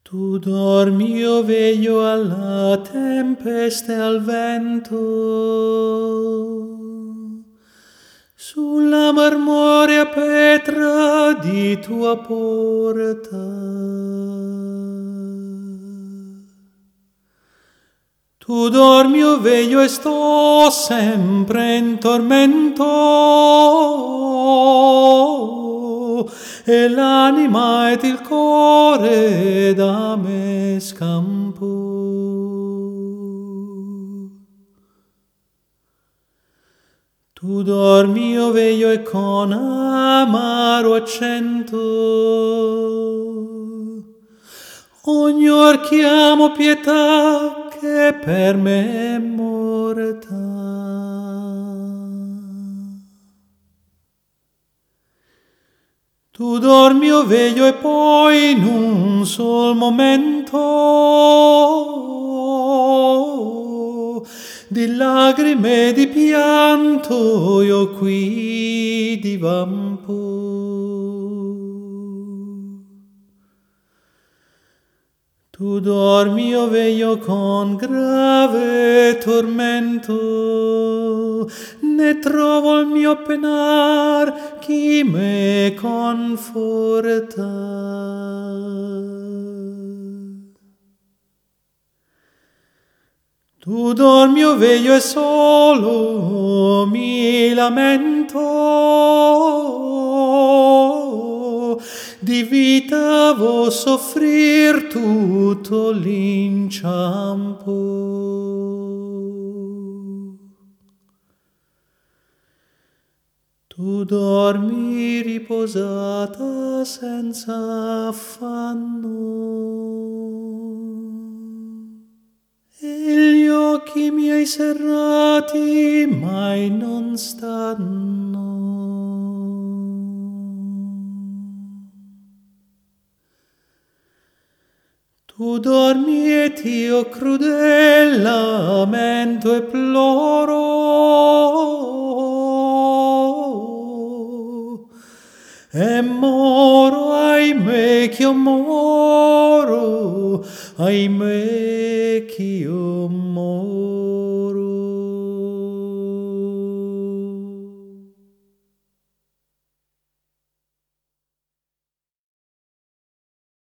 Tu dormi, io veglio alla tempesta e al vento, sulla marmorea pietra di tua porta. Tu dormi, io veglio e sto sempre in tormento, e l'anima ed il cuore da me scampo. Tu dormi, io veglio e con amaro accento ognor chiamo pietà che per me è morta. Tu dormi, io veglio e poi in un sol momento di lagrime e di pianto io qui divampo. Tu dormi, io veglio con grave tormento, ne trovo il mio penar chi me conforta. Tu dormi, io veglio e solo mi lamento, di vita vo soffrir tutto l'inciampo. Tu dormi riposata senza affanno, e gli occhi miei serrati mai non stanno. Tu dormi ed io crudel lamento e ploro, e moro, ahimè, che io moro, ahimè.